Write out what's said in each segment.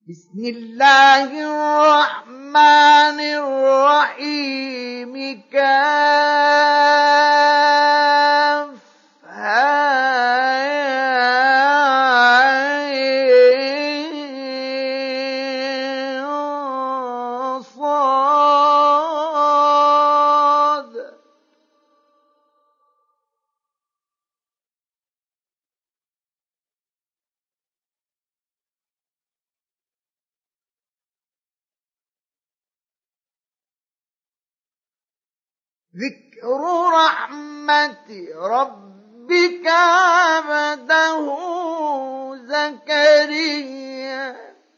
بسم الله الرحمن الرحيم ذكر رحمة ربك عبده زكريا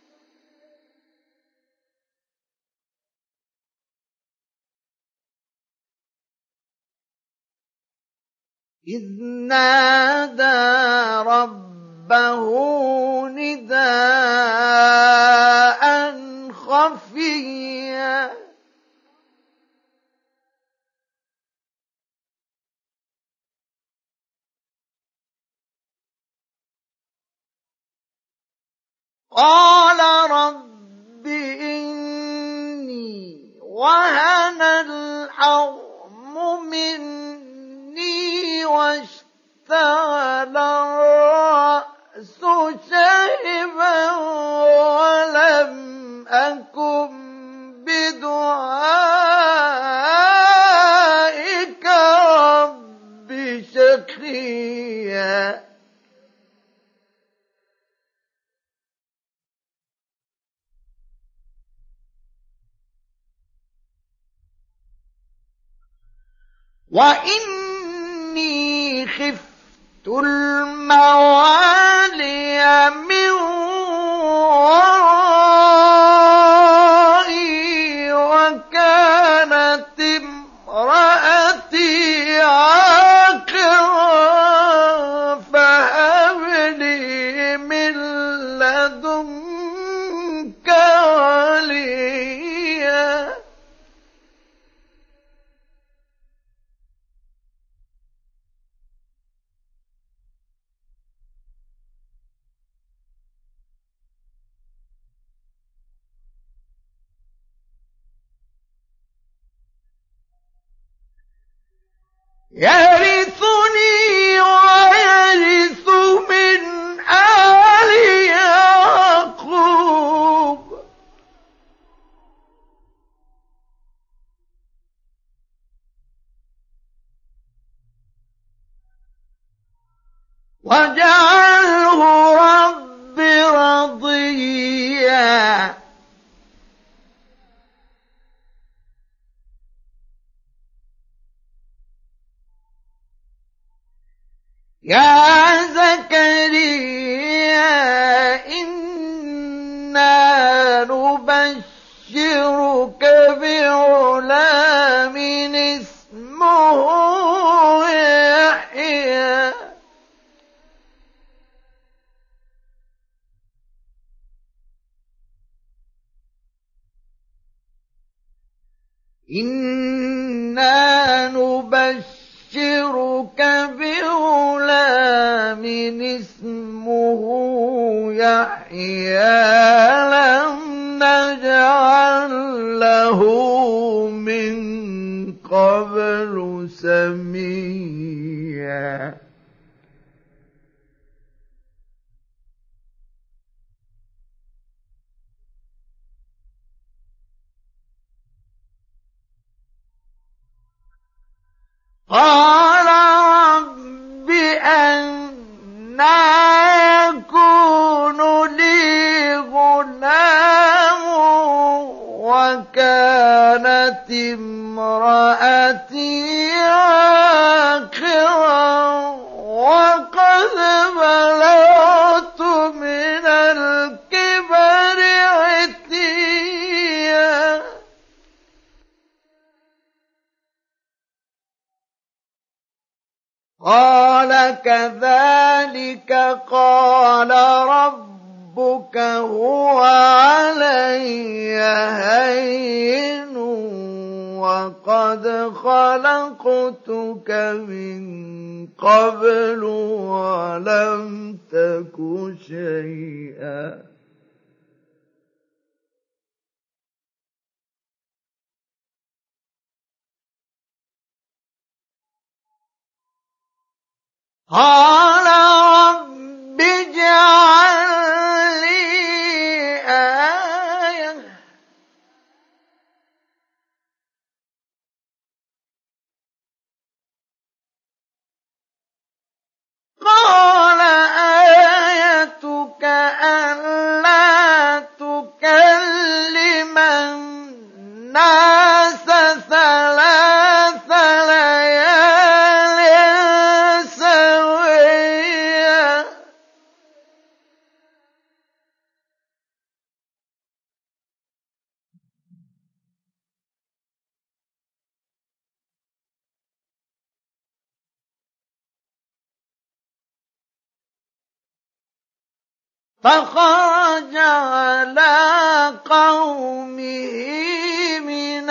إذ نادى ربه نداء خفيا قال رب إني وهن العظم مني واشتعل الرأس شيبا ولم أكن بدعائك رب شقيا وإني خفت الموالي من ورائي وكانت امرأتي عاقرا فهب لي من لدنك وليا يرثني ويرث من آل يعقوب واجعله رب رضيا يا زكريا إنا نبشرك بغلام اسمه يحيى إنا نبشرك بغلام اسمه يحيى لم نجعل له من قبل سميا قال رب أنى يكون لي غلام وكانت امرأتي عاقرا وقد بلغت من الكبر عتيا قال كذلك قال ربك هو علي هين وقد خلقتك من قبل ولم تك شيئا قال رب اجعل لي آية قال آيتك ألا تكلم الناس 3 ليال سويا فخرج على قومه من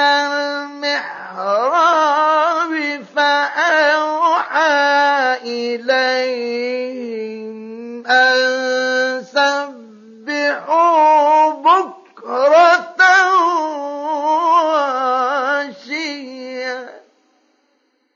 المحراب فأوحى إليهم أن